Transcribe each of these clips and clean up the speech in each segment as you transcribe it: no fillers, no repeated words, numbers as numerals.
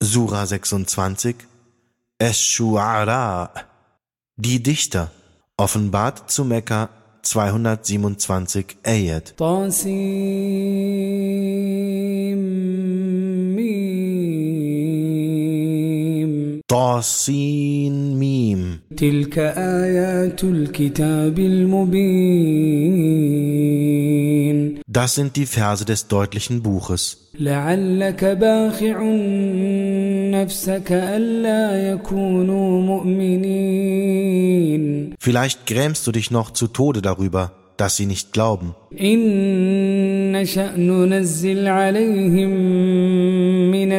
Sura 26, Esh-Shu'ara, die Dichter, offenbart zu Mekka 227 Ayat. Tasin Mim. تلك آيات الكتاب المبين. Das sind die Verse des deutlichen Buches. لعلك باخع نفسك ألا يكونوا مؤمنين. Vielleicht grämst du dich noch zu Tode darüber, dass sie nicht glauben. إن نشأ ننزل عليهم من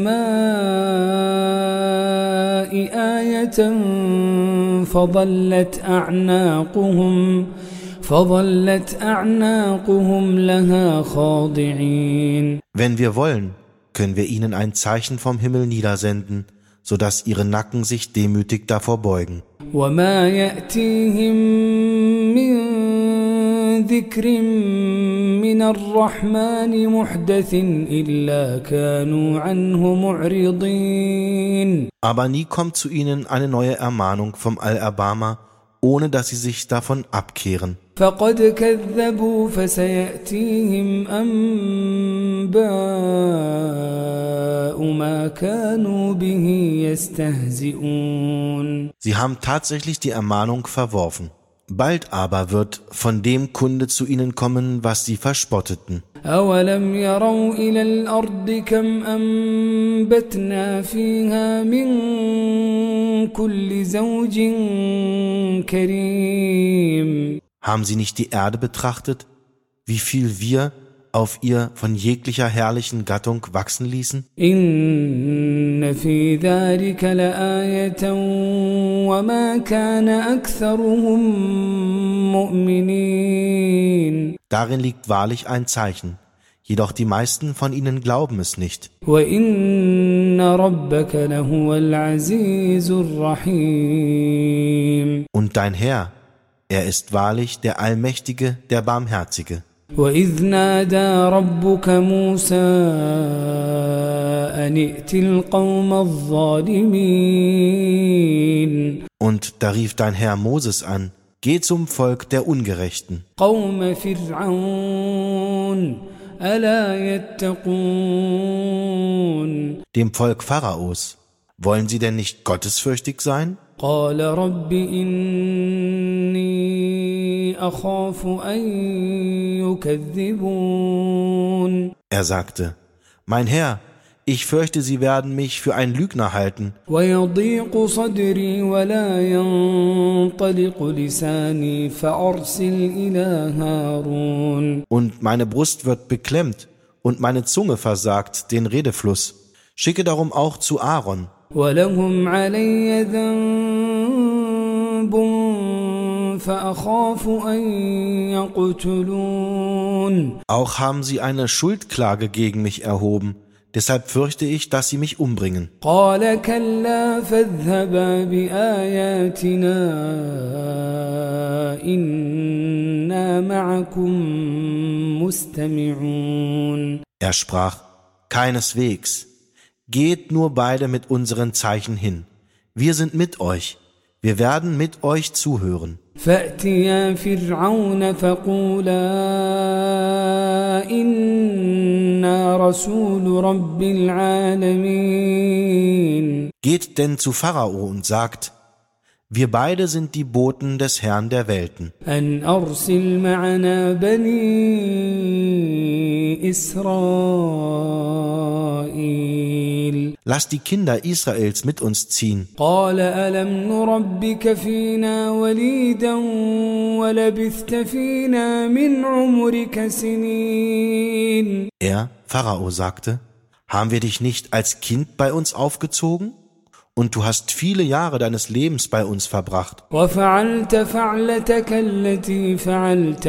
السماء آية فظلت أعناقهم لها خاضعين. Wenn wir wollen, können wir ihnen ein Zeichen vom Himmel niedersenden, sodass ihre Nacken sich demütig davor beugen. وما يأتيهم من ذكر من الرحمن محدث إلا كانوا عنه معرضين. Aber nie kommt zu ihnen eine neue Ermahnung vom Al-Abama, ohne dass sie sich davon abkehren. فقد كذبوا فسيأتيهم أنباء ما كانوا به يستهزئون. Sie haben tatsächlich die Ermahnung verworfen. Bald aber wird von dem Kunde zu ihnen kommen, was sie verspotteten. أولم يروا إلى الأرض كم أنبتنا فيها من كل زوج كريم. Haben sie nicht die Erde betrachtet, wie viel wir auf ihr von jeglicher herrlichen Gattung wachsen ließen? إن في ذلك لآية وما كان أكثرهم مؤمنين. Darin liegt wahrlich ein Zeichen, jedoch die meisten von ihnen glauben es nicht. وإن ربك لهو العزيز الرحيم. Und dein Herr, er ist wahrlich der Allmächtige, der Barmherzige. وإذ نادى ربك موسى أن ائت القوم الظالمين. Und da rief dein Herr Moses an, geh zum Volk der Ungerechten. قوم فرعون ألا يتقون. Dem Volk Pharaos. Wollen sie denn nicht gottesfürchtig sein? قال رب إني أخاف أن يكذبون. Er sagte, mein Herr, ich fürchte, sie werden mich für einen Lügner halten. ويضيق صدري ولا ينطلق لساني فأرسل إلى هارون. Und meine Brust wird beklemmt und meine Zunge versagt den Redefluss. Schicke darum auch zu Aaron. ولهم علي ذنب فأخاف أن يقتلون. Auch haben sie eine Schuldklage gegen mich erhoben. Deshalb fürchte ich, dass sie mich umbringen. قال كلا فاذهبا بآياتنا إنا معكم مستمعون. Er sprach, keineswegs. Geht nur beide mit unseren Zeichen hin. Wir sind mit euch. Wir werden mit euch zuhören. فأتيا فرعون فقولا إنا رسول رب العالمين. Geht denn zu Pharao und sagt, wir beide sind die Boten des Herrn der Welten. أن أرسل معنا بني إسرائيل. Lass die Kinder Israels mit uns ziehen. قال ألم نربك فينا وليدا ولبثت فينا من عمرك سنين. Er, Pharao, sagte, haben wir dich nicht als Kind bei uns aufgezogen? Und du hast viele Jahre deines Lebens bei uns verbracht. وفعلت فعلتك التي فعلت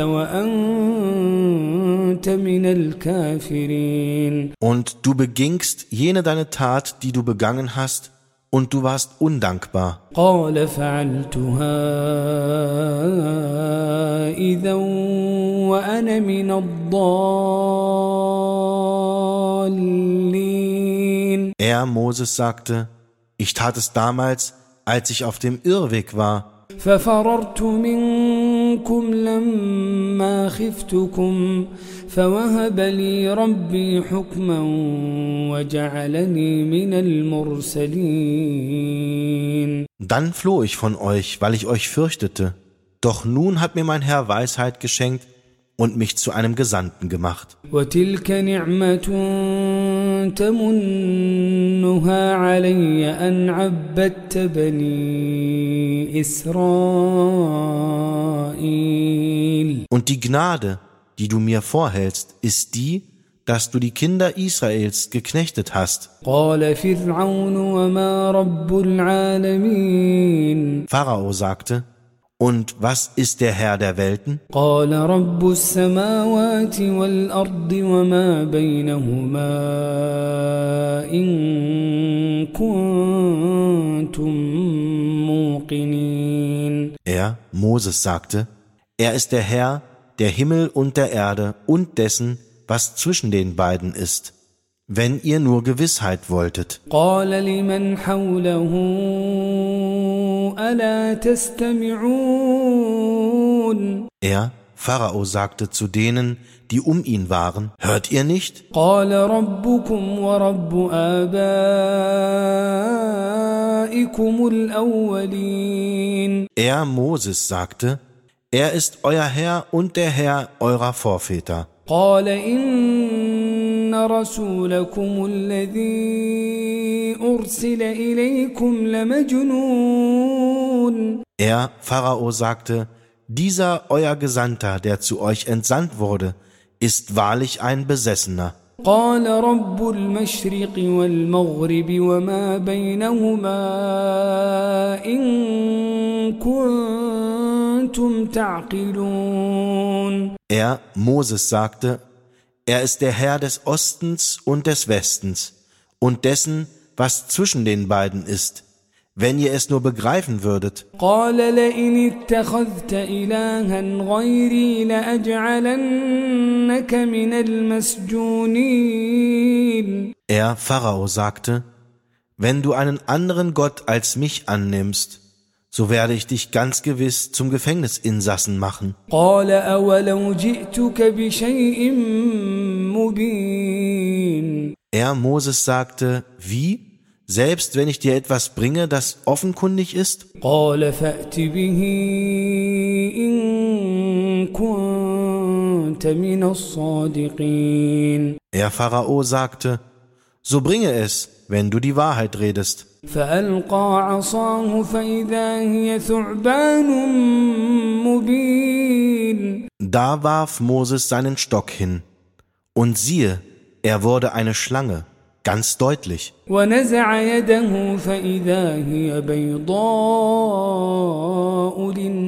وأنت من الكافرين. Und du begingst jene deine Tat, die du begangen hast, und du warst undankbar. قال فعلتها إذا وأنا من الضالين. Er, Moses, sagte, ich tat es damals, als ich auf dem Irrweg war. ففررت منكم لما خفتكم فوهب لي ربي حكما وجعلني من المرسلين. Dann floh ich von euch, weil ich euch fürchtete. Doch nun hat mir mein Herr Weisheit geschenkt und mich zu einem Gesandten gemacht. وتلك نعمة تمنها علي أن عبدت بني إسرائيل. Und die Gnade, die du mir vorhältst, ist die, dass du die Kinder Israels geknechtet hast. قال فرعون وما رب العالمين. Pharao sagte, und was ist der Herr der Welten? قال رب السماوات والأرض وما بينهما إن كنتم موقنين. Moses, sagte, er ist der Herr der Himmel und der Erde und dessen, was zwischen den beiden ist, wenn ihr nur Gewissheit wolltet. قال لمن حوله ألا تستمعون. Pharao, sagte zu denen, die um ihn waren, hört ihr nicht? قال ربكم ورب آبائكم الأولين. Moses, sagte, er ist euer Herr und der Herr eurer Vorväter. قال إن رسولكم الذي أرسل إليكم لمجنون. Pharao, sagte, dieser euer Gesandter, der zu euch entsandt wurde, ist wahrlich ein Besessener. قال رب المشرق والمغرب وما بينهما إن كنتم تعقلون. Moses, sagte, er ist der Herr des Ostens und des Westens und dessen, was zwischen den beiden ist, wenn ihr es nur begreifen würdet. قال لئن اتخذت إلها غيري لأجعلنك من المسجونين. Pharao, sagte, wenn du einen anderen Gott als mich annimmst, so werde ich dich ganz gewiss zum Gefängnisinsassen machen. قال أولو جئتك بشيء مبين. Moses, sagte, wie? Selbst wenn ich dir etwas bringe, das offenkundig ist? قال فأت به إن كنت من الصادقين. Pharao, sagte, so bringe es, wenn du die Wahrheit redest. فألقى عصاه فإذا هي ثعبان مبين. Da warf Moses seinen Stock hin, und siehe, er wurde eine Schlange, ganz deutlich. ونزع يده فإذا هي بيضاء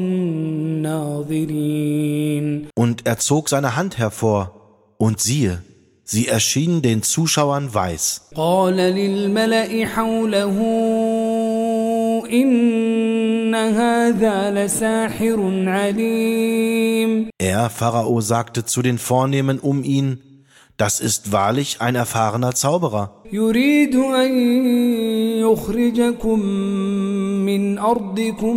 للناظرين. Und er zog seine Hand hervor, und siehe, sie erschien den Zuschauern weiß. قال للملأ حوله إن هذا لساحر عليم. Pharao, sagte zu den Vornehmen um ihn, das ist wahrlich ein erfahrener Zauberer. يريد أن يخرجكم من أرضكم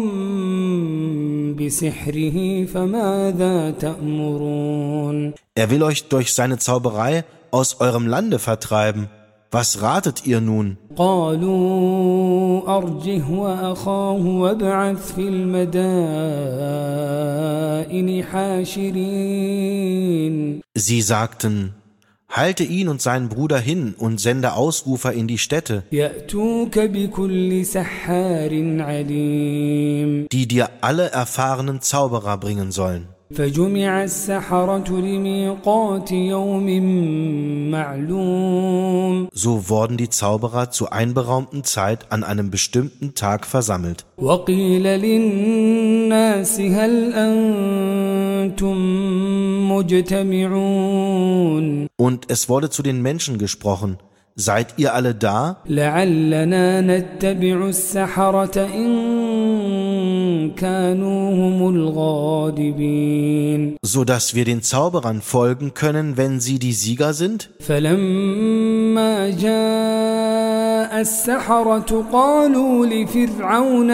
بسحره فماذا تأمرون. Er will euch durch seine Zauberei aus eurem Lande vertreiben. Was ratet ihr nun? قالوا أرجه وأخاه وابعث في المدائن حاشرين. Sie sagten, halte ihn und seinen Bruder hin und sende Ausrufer in die Städte, يأتوك بكل سحار عليم. die dir alle erfahrenen Zauberer bringen sollen. فجمع السحرة لميقات يوم معلوم. So wurden die Zauberer zur einberaumten Zeit an einem bestimmten Tag versammelt. وقيل للناس هل أنتم مجتمعون. Und es wurde zu den Menschen gesprochen, seid ihr alle da? لعلنا نتبع السحرة إن كانوا هم الغالبين so dass wir den Zauberern folgen können, wenn sie die Sieger sind? فلما جاء السحرة قالوا لفرعون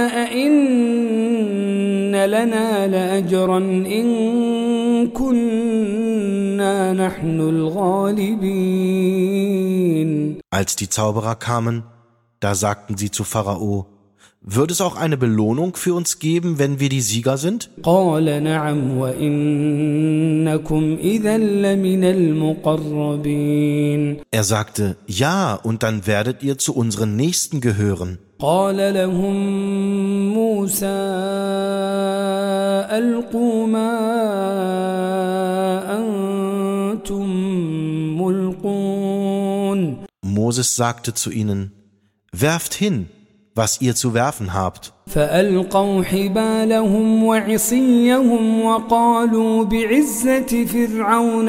أئن لنا لأجرا إن كنا نحن الغالبين. Als die Zauberer kamen, da sagten sie zu Pharao: Wird es auch eine Belohnung für uns geben, wenn wir die Sieger sind? قال نعم وإنكم إذا لمن المقربين. Er sagte: Ja, und dann werdet ihr zu unseren Nächsten gehören. قال لهم موسى ألقوا ما أنتم ملقون. Moses sagte zu ihnen: Werft hin, was ihr zu werfen habt. فألقوا حبالهم وعصيهم وقالوا بعزة فرعون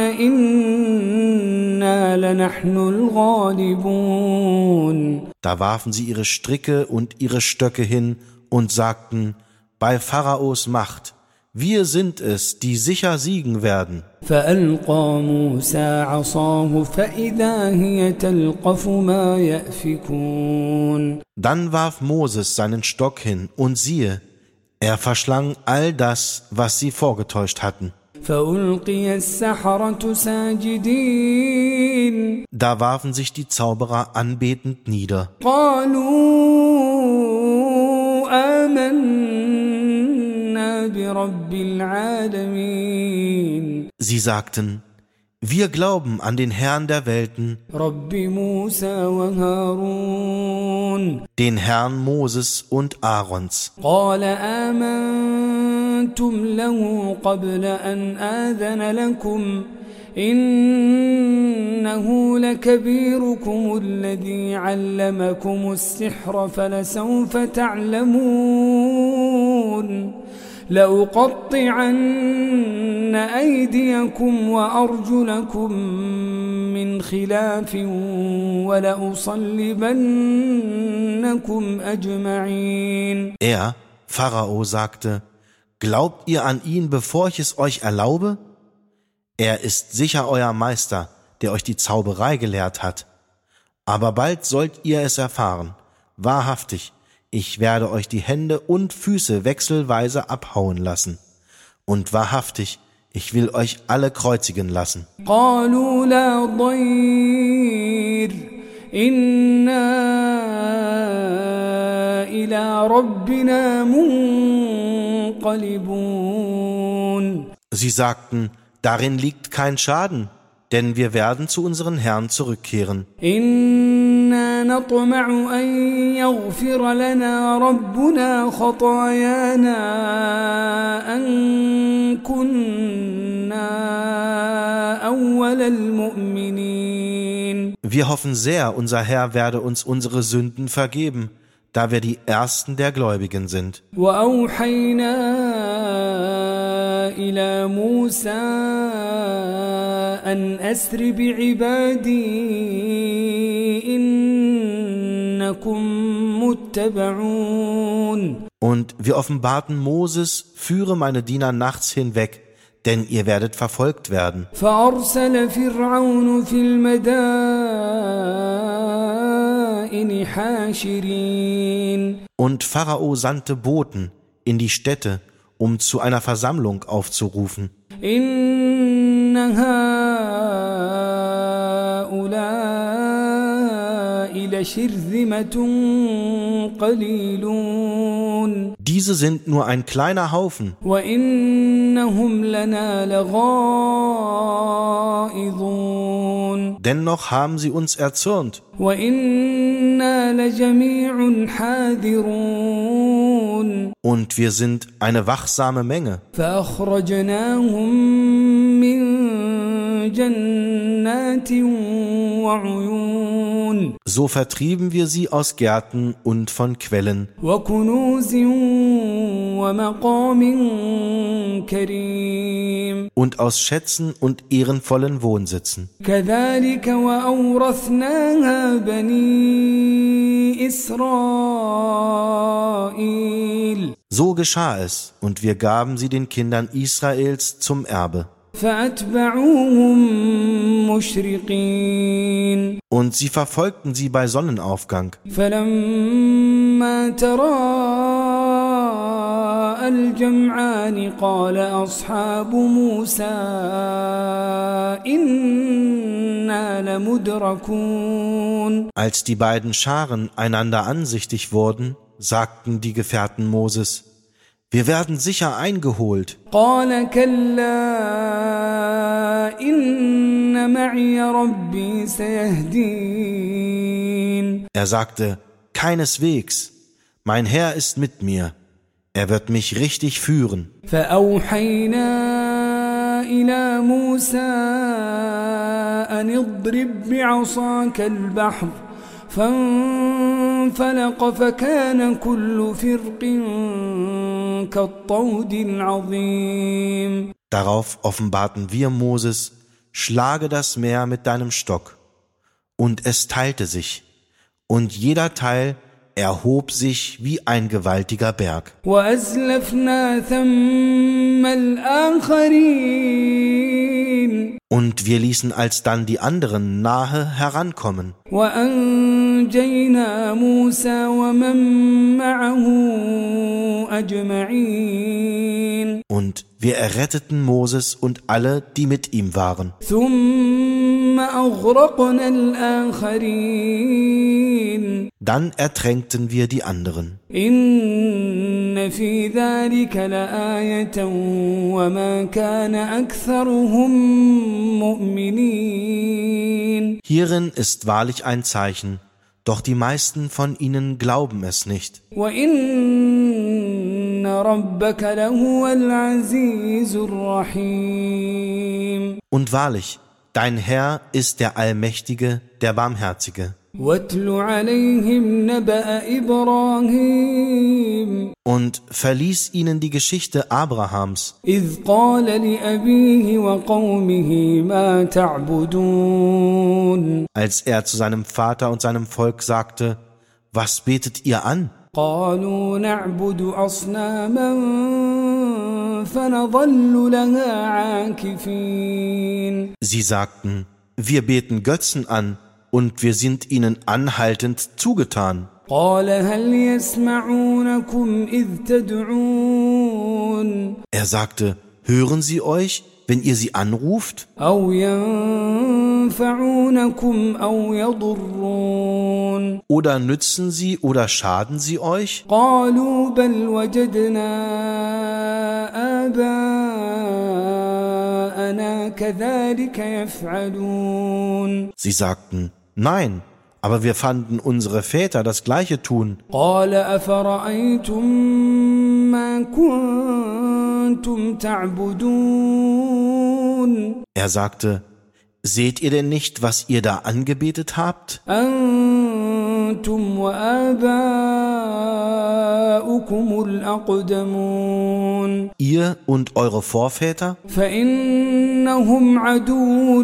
إنا لنحن الغالبون. Da warfen sie ihre Stricke und ihre Stöcke hin und sagten: Bei Pharaos Macht, wir sind es, die sicher siegen werden. فألقى موسى عصاه فإذا هي تلقف ما يأفكون. Dann warf Moses seinen Stock hin, und siehe, er verschlang all das, was sie vorgetäuscht hatten. فألقي السحرة ساجدين. Da warfen sich die Zauberer anbetend nieder. قالوا آمنا برب العالمين. Sie sagten: Wir glauben an den Herrn der Welten, رب موسى وهارون. den Herrn Moses und Aarons. قال آمنتم له قبل أن آذن لكم إنه لكبيركم الذي علمكم السحر فلسوف تعلمون لأقطعن أيديكم وأرجلكم من خلاف ولأصلبنكم أجمعين. Pharao, sagte: Glaubt ihr an ihn, bevor ich es euch erlaube? Er ist sicher euer Meister, der euch die Zauberei gelehrt hat. Aber bald sollt ihr es erfahren. Wahrhaftig, ich werde euch die Hände und Füße wechselweise abhauen lassen. Und wahrhaftig, ich will euch alle kreuzigen lassen. قالوا لا ضير إنا إلى ربنا منقلبون. Sie sagten: Darin liegt kein Schaden, denn wir werden zu unseren Herrn zurückkehren. إنا نطمع أن يغفر لنا ربنا خطايانا أن كنا أول المؤمنين. Wir hoffen sehr, unser Herr werde uns unsere Sünden vergeben, da wir die Ersten der Gläubigen sind. وأوحينا إلى موسى أن أسر بعبادي إنكم متبعون. Und wir offenbarten Moses: Führe meine Diener nachts hinweg, denn ihr werdet verfolgt werden. فأرسل فرعون في المدائن حاشرين. Und Pharao sandte Boten in die Städte, um zu einer Versammlung aufzurufen. إن هؤلاء لشرذمة قليلون. Diese sind nur ein kleiner Haufen, وإنهم لنا لغائظون. dennoch haben sie uns erzürnt. وإنا لجميع حاذرون. Und wir sind eine wachsame Menge. فأخرجناهم من جنات وعيون. So vertrieben wir sie aus Gärten und von Quellen وكنوز ومقام كريم. und aus Schätzen und ehrenvollen Wohnsitzen. كذلك وأورثناها بني إسرائيل. So geschah es, und wir gaben sie den Kindern Israels zum Erbe. فأتبعوهم مشرقين Und sie verfolgten sie bei Sonnenaufgang. فلما تراءى الجمعان قال أصحاب موسى إنا لمدركون. Als die beiden Scharen einander ansichtig wurden, sagten die Gefährten Moses: Wir werden sicher eingeholt. قال كلا إن معي ربي سيهدين. Er sagte: Keineswegs, mein Herr ist mit mir. Er wird mich richtig führen. فأوحينا إلى موسى أن اضرب بعصاك البحر فانفلق فكان كل فرق كالطود العظيم. Darauf offenbarten wir Moses: Schlage das Meer mit deinem Stock. Und es teilte sich, und jeder Teil erhob sich wie ein gewaltiger Berg. وأزلفنا ثم الآخرين. Und wir ließen alsdann die anderen nahe herankommen. وأنجينا موسى ومن معه أجمعين. Und wir erretteten Moses und alle, die mit ihm waren. ثم أغرقنا الآخرين. Dann ertränkten wir die anderen. إن في ذلك لآية وما كان أكثرهم مؤمنين. Hierin ist wahrlich ein Zeichen, doch die meisten von ihnen glauben es nicht. وإن ربك لهو العزيز الرحيم. Und wahrlich, dein Herr ist der Allmächtige, der Barmherzige. واتل عليهم نبأ إبراهيم. Und verließ ihnen die Geschichte Abrahams, إذ قال لأبيه وقومه ما تعبدون. als er zu seinem Vater und seinem Volk sagte: Was betet ihr an? قالوا نعبد أصناما فنظل لها عاكفين. Sie sagten: Wir beten Götzen an, und wir sind ihnen anhaltend zugetan. قال هل يسمعونكم إذ تدعون. Er sagte: Hören sie euch, wenn ihr sie anruft? أو ينفعونكم أو يضرون. Oder nützen sie oder schaden sie euch? قالوا بل وجدنا آباءنا كذلك يفعلون. Sie sagten: Nein, aber wir fanden unsere Väter das Gleiche tun. قال أفرأيتم ما كنتم تعبدون. Er sagte: Seht ihr denn nicht, was ihr da angebetet habt? أنتم وآباؤكم الأقدمون. Ihr und eure Vorväter? فإنهم عدو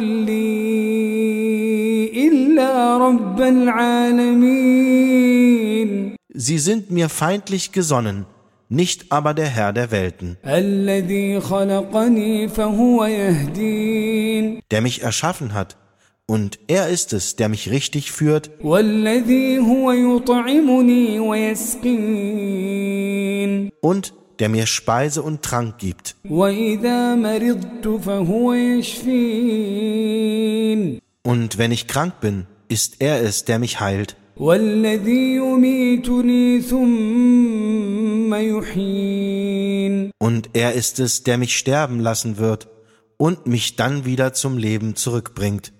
لي إلا رب العالمين. Sie sind mir feindlich gesonnen, nicht aber der Herr der Welten, الذي خلقني فهو يهدين. der mich erschaffen hat. Und er ist es, der mich richtig führt, والذي هو يطعمني ويسقين. und der mir Speise und Trank gibt. وإذا مرضت فهو يشفين. Und wenn ich krank bin, ist er es, der mich heilt. والذي يميتني ثم يحيين. Und er ist es, der mich sterben lassen wird und mich dann wieder zum Leben zurückbringt.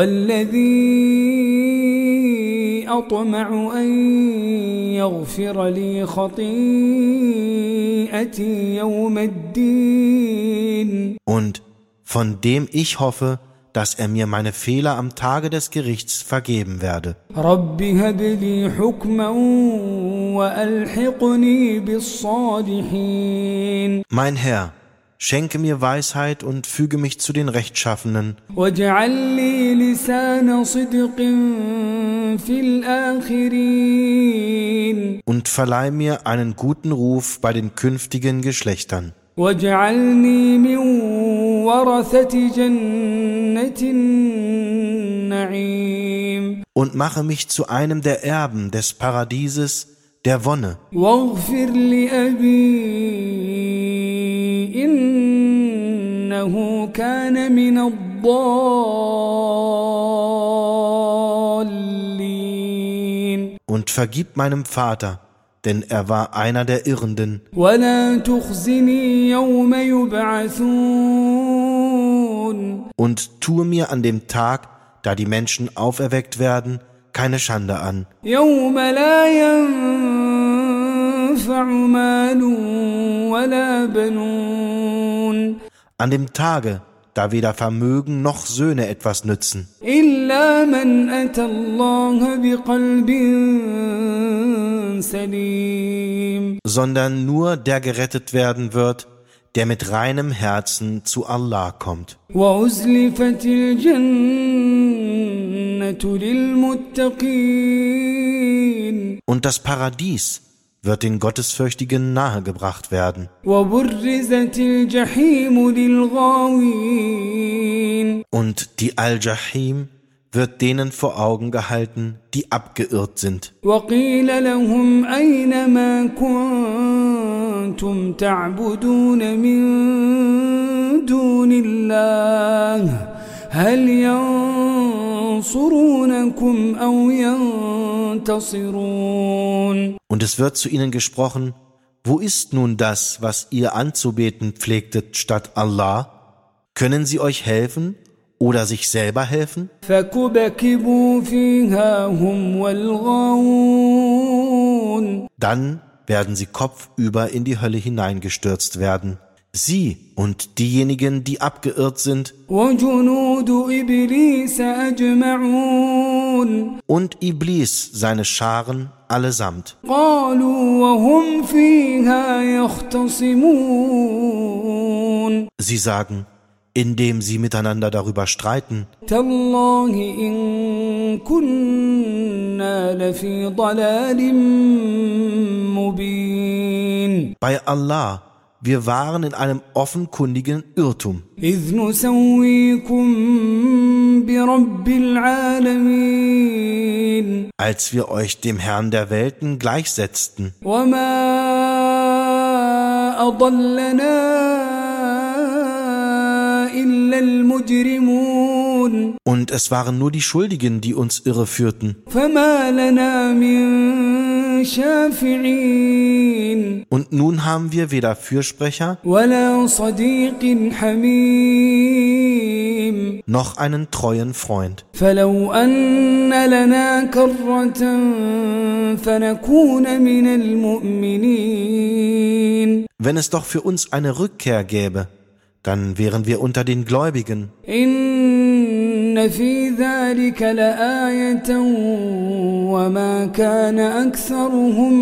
والذي أطمع أن يغفر لي خطيئتي يوم الدين. Und von dem ich hoffe, dass er mir meine Fehler am Tage des Gerichts vergeben werde. رب هب لي حكما وألحقني بالصالحين. Mein Herr, schenke mir Weisheit und füge mich zu den Rechtschaffenen واجعل لي لسان صدق في الآخرين. und verleih mir einen guten Ruf bei den künftigen Geschlechtern. واجعلني من ورثة جنة النعيم Und mache mich zu einem der Erben des Paradieses der Wonne. واغفر لأبي إنه كان من الضالين Und vergib meinem Vater, denn er war einer der Irrenden. ولا تخزني يوم يبعثون Und tue mir an dem Tag, da die Menschen auferweckt werden, keine Schande an. يوم لا ينفع مال ولا بنون An dem Tage, da weder Vermögen noch Söhne etwas nützen, إلا من أتى الله بقلب سليم sondern nur der gerettet werden wird, der mit reinem Herzen zu Allah kommt. وأزلفت الجنة للمتقين Und das Paradies wird den Gottesfürchtigen nahegebracht werden. وبرزت الجحيم للغاوين Und die Al-Jahim wird denen vor Augen gehalten, die abgeirrt sind. وقيل لهم أين ما كنتم تعبدون من دون الله هل ينصرونكم أو ينتصرون Und es wird zu ihnen gesprochen, wo ist nun das, was ihr anzubeten pflegtet statt Allah? Können sie euch helfen oder sich selber helfen? فكبكبوا فيها هم والغاوون Dann werden sie kopfüber in die Hölle hineingestürzt werden. Sie und diejenigen, die abgeirrt sind, وجنود إبليس أجمعون und Iblis, seine Scharen allesamt. قالوا وهم فيها يختصمون Sie sagen, indem sie miteinander darüber streiten, تالله إن كنا لفي ضلال مبين bei Allah, wir waren in einem offenkundigen Irrtum, إذ نسويكم برب العالمين als wir euch dem Herrn der Welten gleichsetzten. وما أضلنا إلا المجرمون Und es waren nur die Schuldigen, die uns irreführten. فما لنا من شافعين Und nun haben wir weder Fürsprecher ولا صديق حميم noch einen treuen Freund. فلو أن لنا كرة فنكون من المؤمنين Wenn es doch für uns eine Rückkehr gäbe, dann wären wir unter den Gläubigen. إن في ذلك لآية وما كان أكثرهم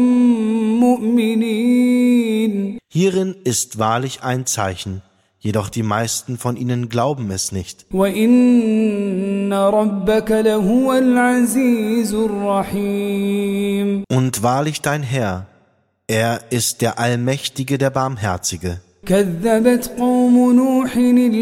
مؤمنين Hierin ist wahrlich ein Zeichen, jedoch die meisten von ihnen glauben es nicht. وإن ربك لهو العزيز الرحيم Und wahrlich dein Herr, er ist der Allmächtige, der Barmherzige. كذبت قوم نوح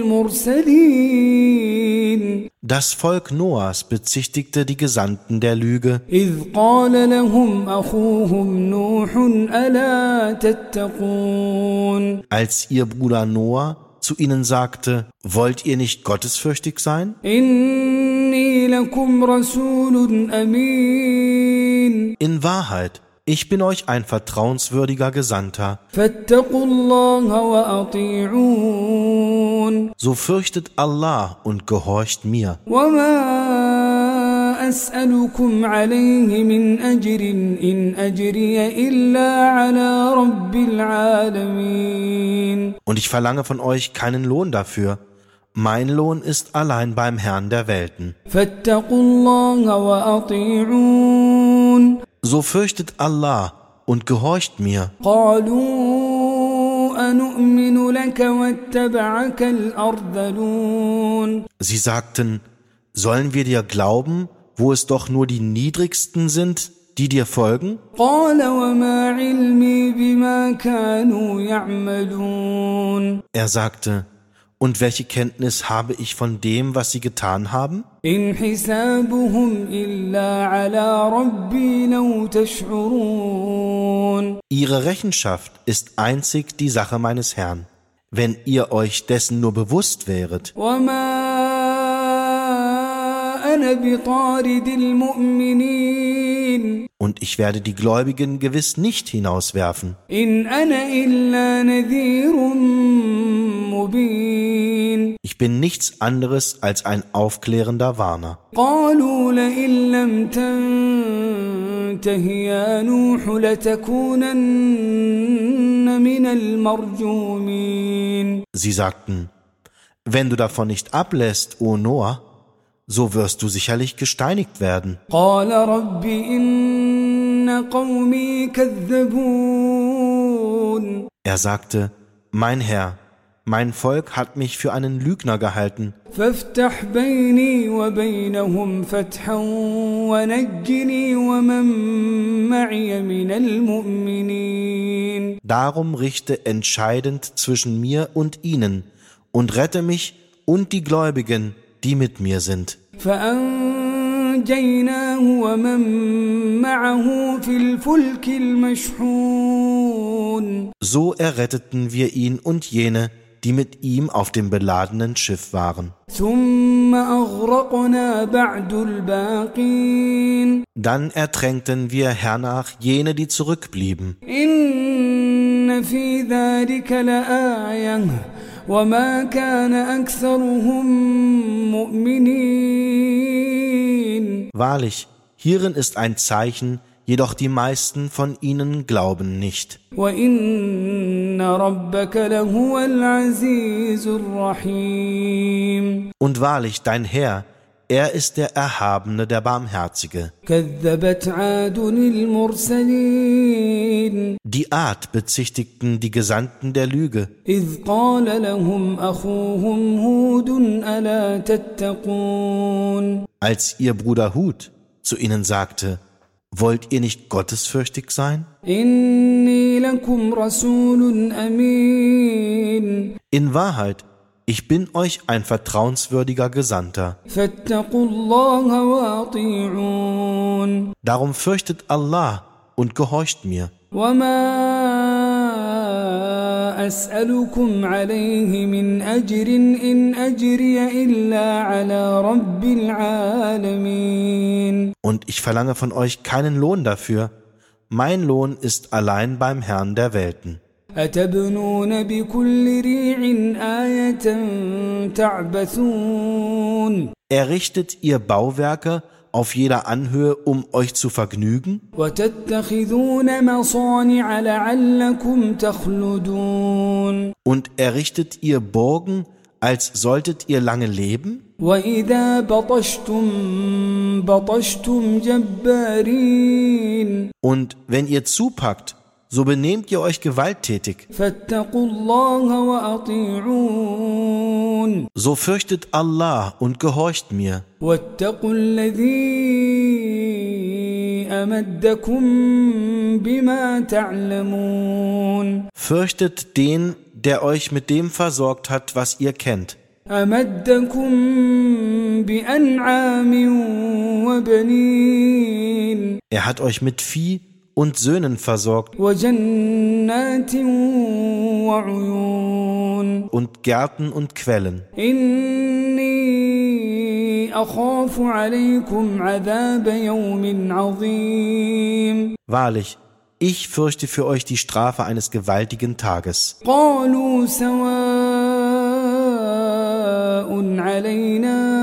المرسلين Das Volk Noahs bezichtigte die Gesandten der Lüge, إذ قال لهم أخوهم نوح ألا تتقون als ihr Bruder Noah zu ihnen sagte, wollt ihr nicht gottesfürchtig sein? إني لكم رسول أمين In Wahrheit, ich bin euch ein vertrauenswürdiger Gesandter. فاتقوا الله وأطيعون So fürchtet Allah und gehorcht mir. وما أسألكم عليه من أجر إن أجري إلا على رب العالمين Und ich verlange von euch keinen Lohn dafür. Mein Lohn ist allein beim Herrn der Welten. فاتقوا الله وأطيعون So fürchtet Allah und gehorcht mir. قالوا أنؤمن لك واتبعك الأرذلون Sie sagten, sollen wir dir glauben, wo es doch nur die Niedrigsten sind, die dir folgen? قال وما علمي بما كانوا يعملون Er sagte, und welche Kenntnis habe ich von dem, was sie getan haben? إن حسابهم إلا على ربي لو تشعرون Ihre Rechenschaft ist einzig die Sache meines Herrn, wenn ihr euch dessen nur bewusst wäret. وما أنا بطارد المؤمنين Und ich werde die Gläubigen gewiss nicht hinauswerfen. إن أنا إلا نذير مبين Ich bin nichts anderes als ein aufklärender Warner. قالوا لئن لم تنته يا نوح لتكونن من المرجومين Sie sagten, wenn du davon nicht ablässt, o Noah, so wirst du sicherlich gesteinigt werden. قال رب إن قومي كذبون Er sagte, mein Herr, mein Volk hat mich für einen Lügner gehalten. فافتح بيني وبينهم فتحا ونجني ومن معي من المؤمنين Darum richte entscheidend zwischen mir und ihnen und rette mich und die Gläubigen, die mit mir sind. فأنجيناه ومن معه في الفلك المشحون So erretteten wir ihn und jene, die mit ihm auf dem beladenen Schiff waren. ثم أغرقنا بعد الباقين Dann ertränkten wir hernach jene, die zurückblieben. إن في ذلك لآية وما كان أكثرهم مؤمنين Wahrlich, hierin ist ein Zeichen, jedoch die meisten von ihnen glauben nicht. وإن ربك لهو العزيز الرحيم Und wahrlich, dein Herr, er ist der Erhabene, der Barmherzige. كذبت عاد المرسلين Die Art bezichtigten die Gesandten der Lüge, إذ قال لهم أخوهم هود ألا تتقون als ihr Bruder Hud zu ihnen sagte, wollt ihr nicht gottesfürchtig sein? إني لكم رسول أمين In Wahrheit, ich bin euch ein vertrauenswürdiger Gesandter. فاتقوا الله وأطيعون Darum fürchtet Allah und gehorcht mir. وما أسألكم عليه من أجر إن أجري إلا على رب العالمين Und ich verlange von euch keinen Lohn dafür. Mein Lohn ist allein beim Herrn der Welten. أتبنون بكل ريع آية تعبثون Errichtet ihr Bauwerke auf jeder Anhöhe, um euch zu vergnügen? وتتخذون مصانع لعلكم تخلدون Und errichtet ihr Burgen, als solltet ihr lange leben? وإذا بطشتم بطشتم جبارين Und wenn ihr zupackt, so benehmt ihr euch gewalttätig. فاتقوا الله وأطيعون So fürchtet Allah und gehorcht mir. واتقوا الذي أمدكم بما تعلمون Fürchtet den, der euch mit dem versorgt hat, was ihr kennt. أمدكم بأنعام وبنين Er hat euch mit Vieh und Söhnen versorgt وجنات وعيون und Gärten und Quellen. إني أخاف عليكم عذاب يوم عظيم Wahrlich, ich fürchte für euch die Strafe eines gewaltigen Tages. قالوا سواء علينا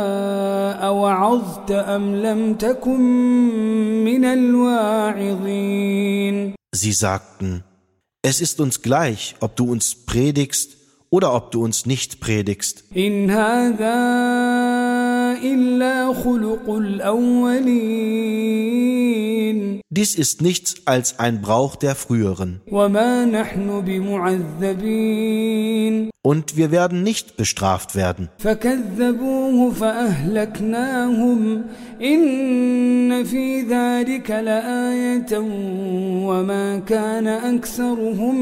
أوعظت أم لم تكن من الواعظين Sie sagten, es ist uns gleich, ob du uns predigst oder ob du uns nicht predigst. إن هذا إلا خلق الأولين Dies ist nichts als ein Brauch der Früheren. وما نحن بمعذبين Und wir werden nicht bestraft werden. فكذبوه فأهلكناهم إن في ذلك لآية وما كان أكثرهم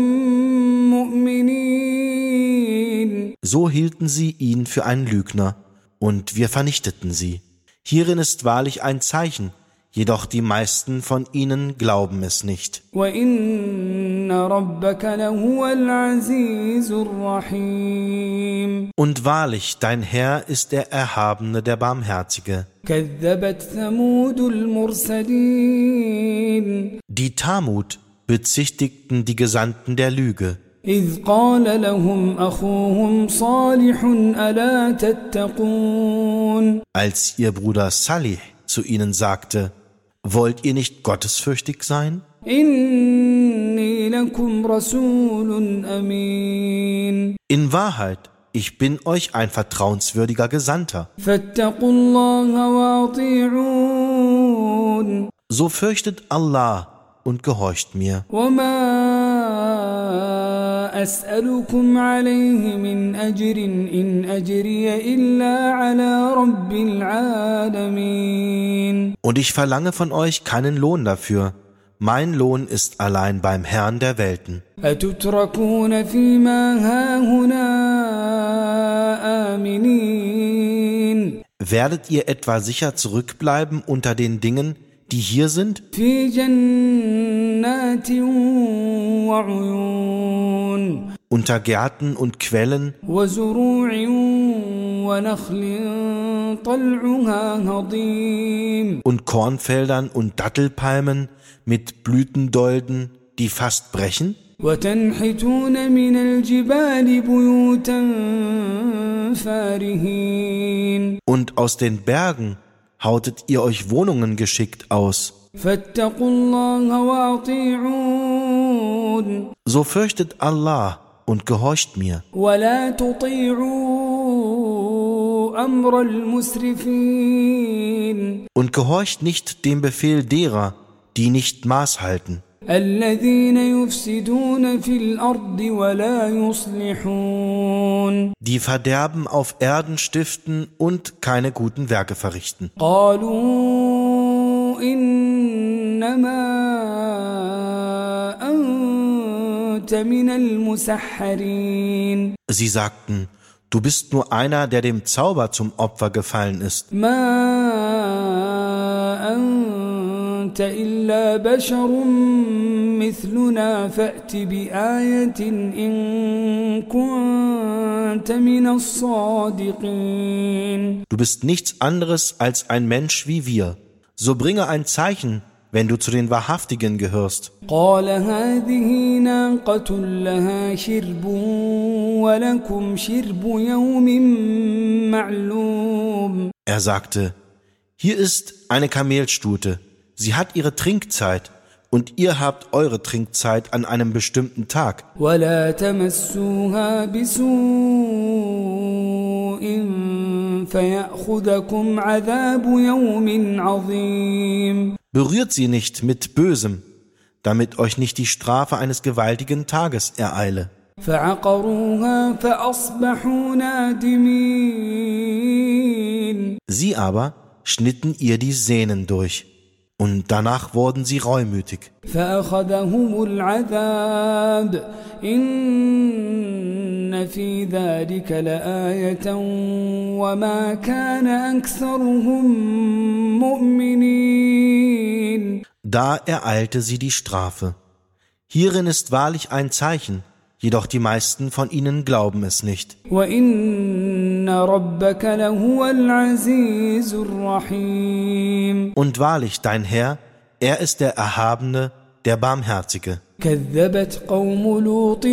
مؤمنين. So hielten sie ihn für einen Lügner, und wir vernichteten sie. Hierin ist wahrlich ein Zeichen, jedoch die meisten von ihnen glauben es nicht. وإن ربك لهو العزيز الرحيم. Und wahrlich, dein Herr ist der Erhabene, der Barmherzige. كذبت ثمود المرسلين Die Tamut bezichtigten die Gesandten der Lüge, إذ قال لهم أخوهم صالح ألا تتقون. als ihr Bruder Salih zu ihnen sagte: Wollt ihr nicht gottesfürchtig sein? إني لكم رسول أمين In Wahrheit, ich bin euch ein vertrauenswürdiger Gesandter. فاتقوا الله وأطيعون So fürchtet Allah und gehorcht mir. وما أسألكم عليه من أجر إن أجري إلا على رب العالمين. Und ich verlange von euch keinen Lohn dafür. Mein Lohn ist allein beim Herrn der Welten. أتتركون فيما هاهنا آمنين Werdet ihr etwa sicher zurückbleiben unter den Dingen, die hier sind? في جنات وعيون Unter Gärten und Quellen وزروع ونخل طلعها هضيم und Kornfeldern und Dattelpalmen mit Blütendolden, die fast brechen? وتنحتون من الجبال بيوتا فارهين Und aus den Bergen hautet ihr euch Wohnungen geschickt aus. فاتقوا الله وأطيعون So fürchtet Allah und gehorcht mir. ولا تطيعوا أمر المسرفين Und gehorcht nicht dem Befehl derer, die nicht Maß halten, الذين يفسدون في الأرض ولا يصلحون die Verderben auf Erden stiften und keine guten Werke verrichten. قالوا إنما أنت من المسحرين Sie sagten: Du bist nur einer, der dem Zauber zum Opfer gefallen ist. ما أنت إلا بشر مثلنا فأت بآية إن كنت من الصادقين. Du bist nichts anderes als ein Mensch wie wir. So bringe ein Zeichen, wenn du zu den Wahrhaftigen gehörst. قال هذه ناقة لها شرب ولكم شرب يوم معلوم. Er sagte: Hier ist eine Kamelstute. Sie hat ihre Trinkzeit, und ihr habt eure Trinkzeit an einem bestimmten Tag. ولا تمسوها بسوء فيأخذكم عذاب يوم عظيم. Berührt sie nicht mit Bösem, damit euch nicht die Strafe eines gewaltigen Tages ereile. فعقروها فأصبحوا نادمين. Sie aber schnitten ihr die Sehnen durch, und danach wurden sie reumütig. فأخذهم العذاب إن في ذلك لآية وما كان أكثرهم مؤمنين. Da ereilte sie die Strafe. Hierin ist wahrlich ein Zeichen, jedoch die meisten von ihnen glauben es nicht. وإن ربك لهو العزيز الرحيم. Und wahrlich, dein Herr, er ist der Erhabene, der Barmherzige. كذبت قوم لوط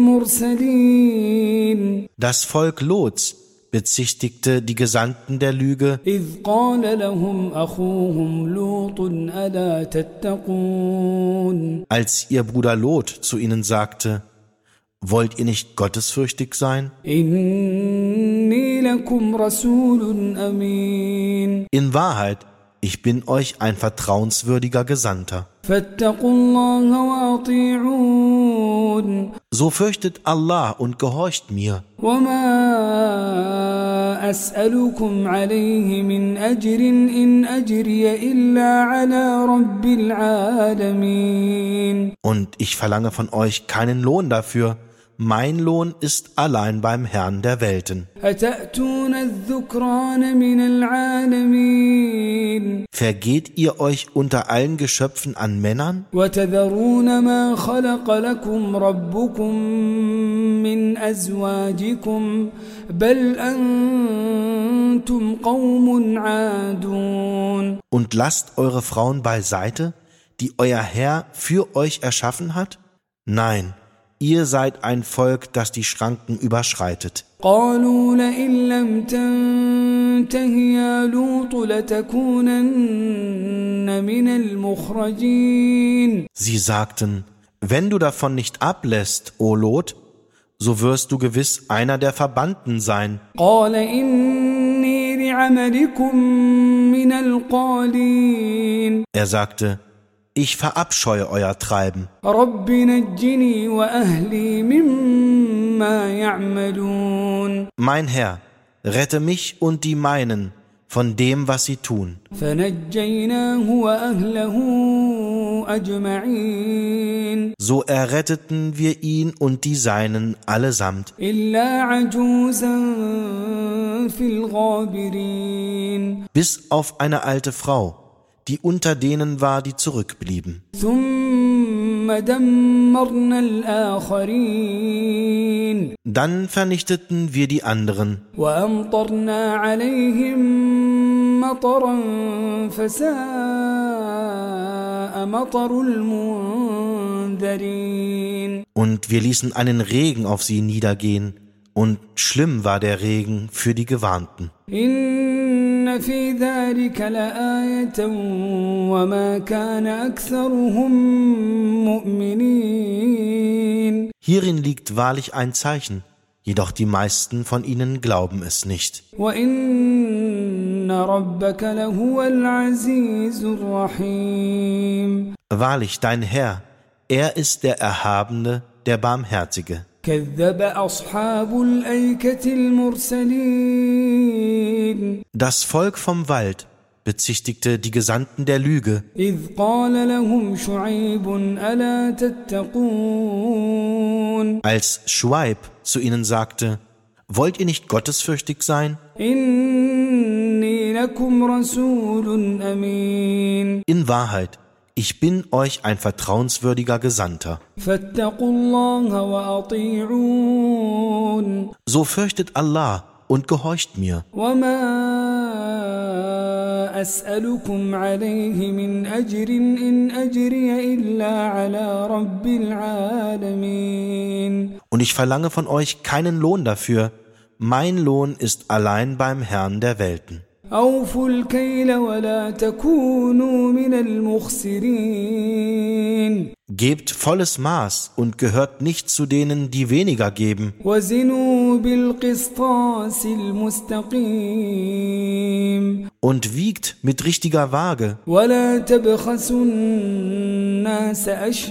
المرسلين Das Volk Lots bezichtigte die Gesandten der Lüge, إذ قال لهم أخوهم لوط ألا تتقون. als ihr Bruder Lot zu ihnen sagte: Wollt ihr nicht gottesfürchtig sein? إني إني لكم رسول أمين In Wahrheit, ich bin euch ein vertrauenswürdiger Gesandter. فاتقوا الله وأطيعون So fürchtet Allah und gehorcht mir. وما أسألكم عليه من أجر إن أجري إلا على رب العالمين Und ich verlange von euch keinen Lohn dafür. Mein Lohn ist allein beim Herrn der Welten. أتأتون الذكران من العالمين Vergeht ihr euch unter allen Geschöpfen an Männern? وتذرون ما خلق لكم ربكم من أزواجكم بل أنتم قوم عادون Und lasst eure Frauen beiseite, die euer Herr für euch erschaffen hat? Nein, ihr seid ein Volk, das die Schranken überschreitet. قالوا لئن لم تنته يا لوط لتكونن من المخرجين Sie sagten, wenn du davon nicht ablässt, o Lot, so wirst du gewiss einer der Verbannten sein. قال إني لعملكم من القالين Er sagte, ich verabscheue euer Treiben. رب نجني وأهلي مما يعملون Mein Herr, rette mich und die meinen von dem, was sie tun. فنجيناه وأهله أجمعين So erretteten wir ihn und die Seinen allesamt, إلا عجوزا في الغابرين bis auf eine alte Frau, die unter denen war, die zurückblieben. ثم دمرنا الآخرين Dann vernichteten wir die anderen وأمطرنا عليهم مطرا فساء مطر المنذرين und wir ließen einen Regen auf sie niedergehen, und schlimm war der Regen für die Gewarnten. إن في ذلك لآية وما كان أكثرهم مؤمنين Hierin liegt wahrlich ein Zeichen, jedoch die meisten von ihnen glauben es nicht. وإن ربك لهو العزيز الرحيم Wahrlich, dein Herr, er ist der Erhabene, der Barmherzige. كذب أصحاب الأيكة المرسلين Das Volk vom Wald bezichtigte die Gesandten der Lüge, إذ قال لهم شعيب ألا تتقون als Schuaib zu ihnen sagte, wollt ihr nicht gottesfürchtig sein? إني لكم رسول أمين In Wahrheit, ich bin euch ein vertrauenswürdiger Gesandter. فاتقوا الله وأطيعون So fürchtet Allah und gehorcht mir. وما أسألكم عليه من أجر إن أجري إلا على رب العالمين Und ich verlange von euch keinen Lohn dafür. Mein Lohn ist allein beim Herrn der Welten. أوفوا الكيل ولا تكونوا من المخسرين Gebt volles Maß und gehört nicht zu denen, die weniger geben. وزنوا بالقسطاس المستقيم Und wiegt mit richtiger Waage. ولا تبخسوا الناس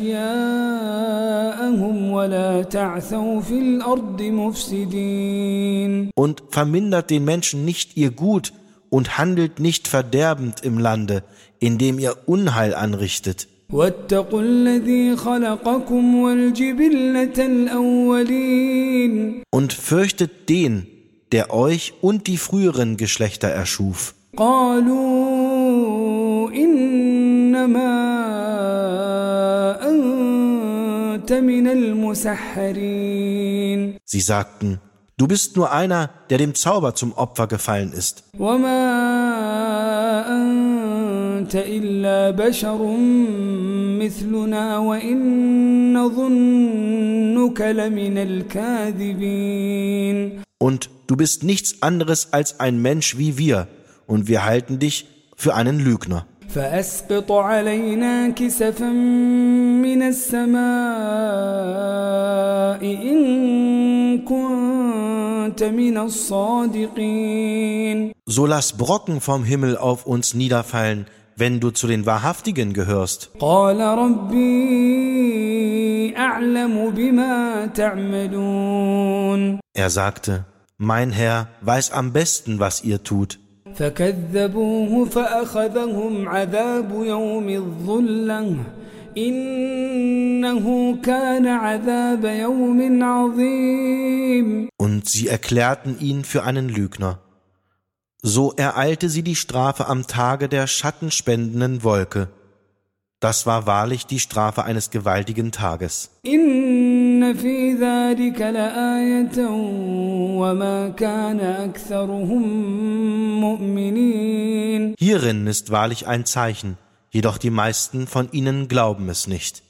أشياءهم ولا تعثوا في الأرض مفسدين Und vermindert den Menschen nicht ihr Gut und handelt nicht verderbend im Lande, indem ihr Unheil anrichtet. واتقوا الذي خلقكم والجبلة الأولين Und fürchtet den, der euch und die früheren Geschlechter erschuf. قالوا إنما أنت من المسحرين Sie sagten, du bist nur einer, der dem Zauber zum Opfer gefallen ist. وما أنت إلا بشر مثلنا وإن نظنك لمن الكاذبين Und du bist nichts anderes als ein Mensch wie wir, und wir halten dich für einen Lügner. فأسقط علينا كسفا من السماء إن كنت كنت من الصادقين. So lass Brocken vom Himmel auf uns niederfallen, wenn du zu den Wahrhaftigen gehörst. قال ربي أعلم بما تعملون. Er sagte, mein Herr weiß am besten, was ihr tut. فكذبوه فأخذهم عذاب يوم الظلة إنه كان عذاب يوم عظيم. Und sie erklärten ihn für einen Lügner. So ereilte sie die Strafe am Tage der schattenspendenden Wolke. Das war wahrlich die Strafe eines gewaltigen Tages. إن في ذلك لآية وما كان أكثرهم مؤمنين. Hierin ist wahrlich ein Zeichen, jedoch die meisten von ihnen glauben es nicht.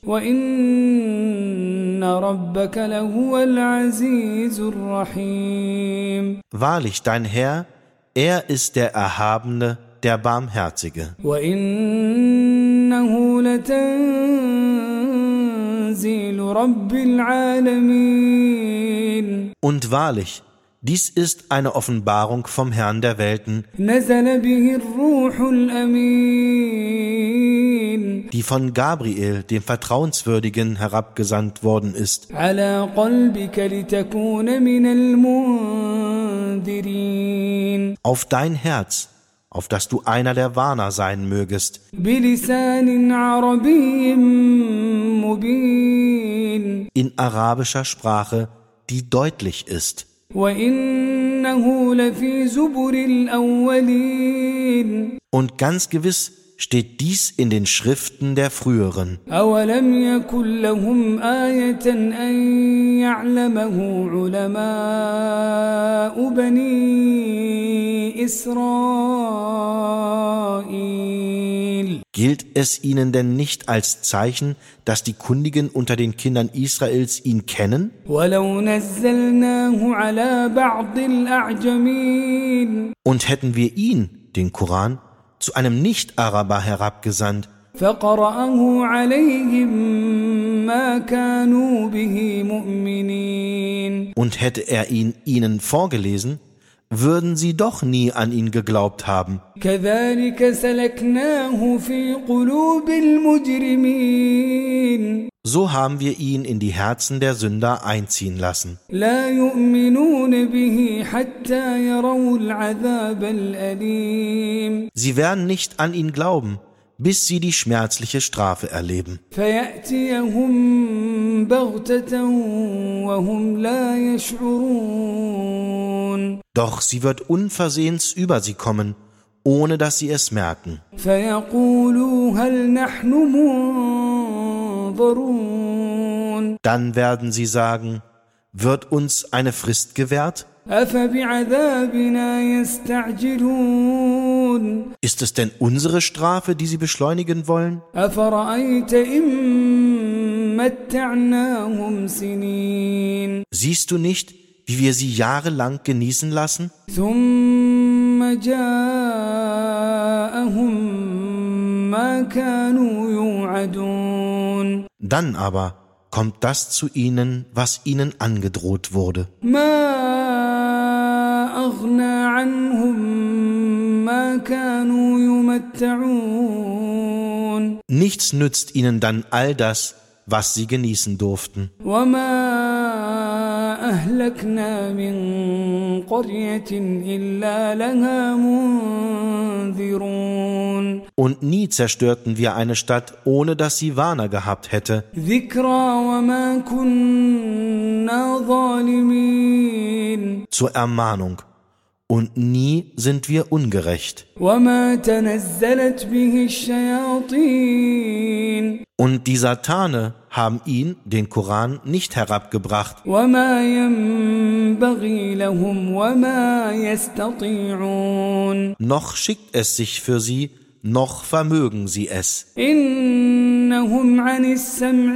وإن ربك لهو العزيز الرحيم. Wahrlich, dein Herr, er ist der Erhabene, der Barmherzige. وإنه لتنزيل رب العالمين. Und wahrlich, dies ist eine Offenbarung vom Herrn der Welten, نزل به الروح الأمين. die von Gabriel, dem Vertrauenswürdigen, herabgesandt worden ist, على قلبك لتكون من المنذرين. auf dein Herz, auf das du einer der Warner sein mögest, بلسان عربي مبين. in arabischer Sprache, die deutlich ist. وإنه لفي زبر الأولين. Und ganz gewiss steht dies in den Schriften der Früheren. أولم يكن لهم آية أن يعلمه علماء بني إسرائيل. Gilt es ihnen denn nicht als Zeichen, dass die Kundigen unter den Kindern Israels ihn kennen? ولو نزلناه على بعض الأعجمين. Und hätten wir ihn, den Koran, zu einem Nicht-Araber herabgesandt, فقرأه عليهم ما كانوا به مؤمنين. und hätte er ihn ihnen vorgelesen, würden sie doch nie an ihn geglaubt haben. كذلك سلكناه في قلوب المجرمين. So haben wir ihn in die Herzen der Sünder einziehen lassen. لا يؤمنون به حتى يروا العذاب الأليم. Sie werden nicht an ihn glauben, bis sie die schmerzliche Strafe erleben. فيأتيهم بغتة وهم لا يشعرون. Doch sie wird unversehens über sie kommen, ohne dass sie es merken. فيقولوا هل نحن منظرون. Dann werden sie sagen, wird uns eine Frist gewährt? أفبعذابنا يستعجلون. Ist es denn unsere Strafe, die sie beschleunigen wollen? أفرأيت إن متعناهم سنين. Siehst du nicht, wie wir sie jahrelang genießen lassen? ثم جاءهم ما كانوا يوعدون. Dann aber kommt das zu ihnen, was ihnen angedroht wurde. ما أغنى عنهم ما كانوا يمتعون. Nichts nützt ihnen dann all das, was sie genießen durften. وما أهلكنا من قرية إلا لها منذرون. Und nie zerstörten wir eine Stadt, ohne dass sie Warner gehabt hätte. ذكرى وما كنا ظالمين. Zur Ermahnung. Und nie sind wir ungerecht. وما تنزلت به الشياطين. Und die Satane haben ihn, den Koran, nicht herabgebracht. وما ينبغي لهم وما يستطيعون. Noch schickt es sich für sie, noch vermögen sie es. إنهم عن السمع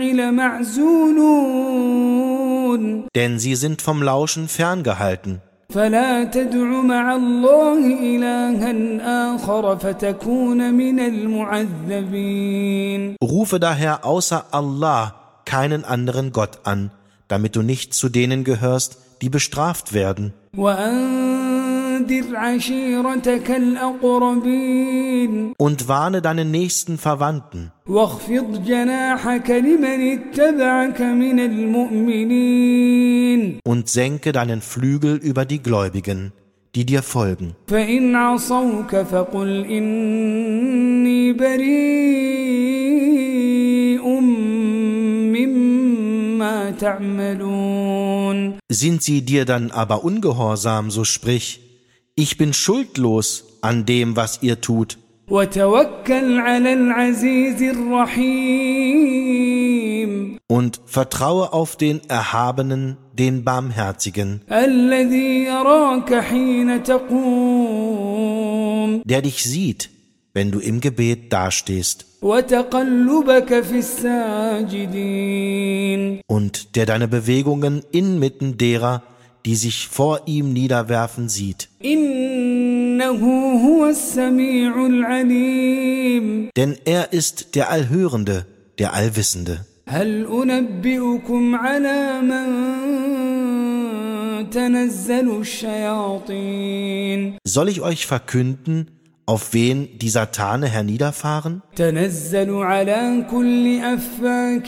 لمعزولون. Denn sie sind vom Lauschen ferngehalten. فلا تدع مع الله إلها آخر فتكون من المعذبين. Rufe daher außer Allah keinen anderen Gott an, damit du nicht zu denen gehörst, die bestraft werden. وأنذر عشيرتك الأقربين Und warne deine nächsten Verwandten. واخفض جناحك لمن اتبعك من المؤمنين Und senke deinen Flügel über die Gläubigen, die dir folgen. فإن عصوك فقل إني بريء مما تعملون. Sind sie dir dann aber ungehorsam, so sprich, ich bin schuldlos an dem, was ihr tut. وتوكل على العزيز الرحيم Und vertraue auf den Erhabenen, den Barmherzigen, الذي يراك حين تقوم der dich sieht, wenn du im Gebet dastehst, وتقلبك في الساجدين und der deine Bewegungen inmitten derer, die sich vor ihm niederwerfen, sieht. إنه هو السميع العليم. Denn er ist der Allhörende, der Allwissende. هل أنبئكم على من تنزل الشياطين Soll ich euch verkünden, auf wen die Satane herniederfahren? تنزل على كل أفاك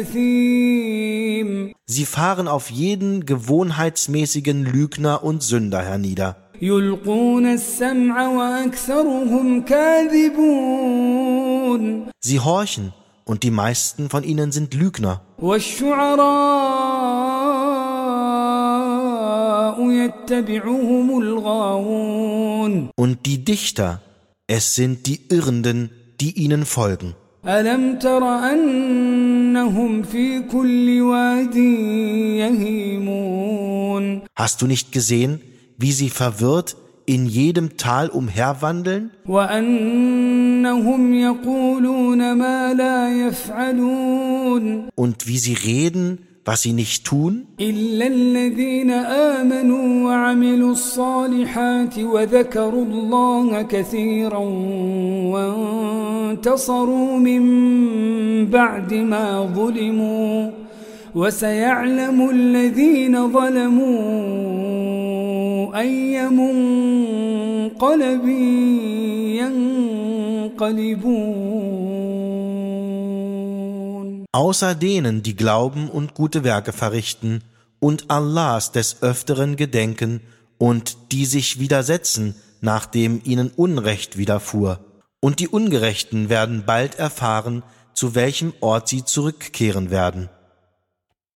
أثيم Sie fahren auf jeden gewohnheitsmäßigen Lügner und Sünder hernieder. يلقون السمع وأكثرهم كاذبون Sie horchen, und die meisten von ihnen sind Lügner. والشعراء يتبعهم الغاوون Und die Dichter, es sind die Irrenden, die ihnen folgen. ألم تر أنهم في كل واد يهيمون Hast du nicht gesehen, wie sie verwirrt in jedem Tal umherwandeln? وأنهم يقولون ما لا يفعلون Und wie sie reden, was sie nicht tun? إلا الذين آمنوا وعملوا الصالحات وذكروا الله كثيرا وانتصروا من بعد ما ظلموا وسيعلم الذين ظلموا أي منقلب ينقلبون. Außer denen, die glauben und gute Werke verrichten und Allahs des Öfteren gedenken und die sich widersetzen, nachdem ihnen Unrecht widerfuhr. Und die Ungerechten werden bald erfahren, zu welchem Ort sie zurückkehren werden.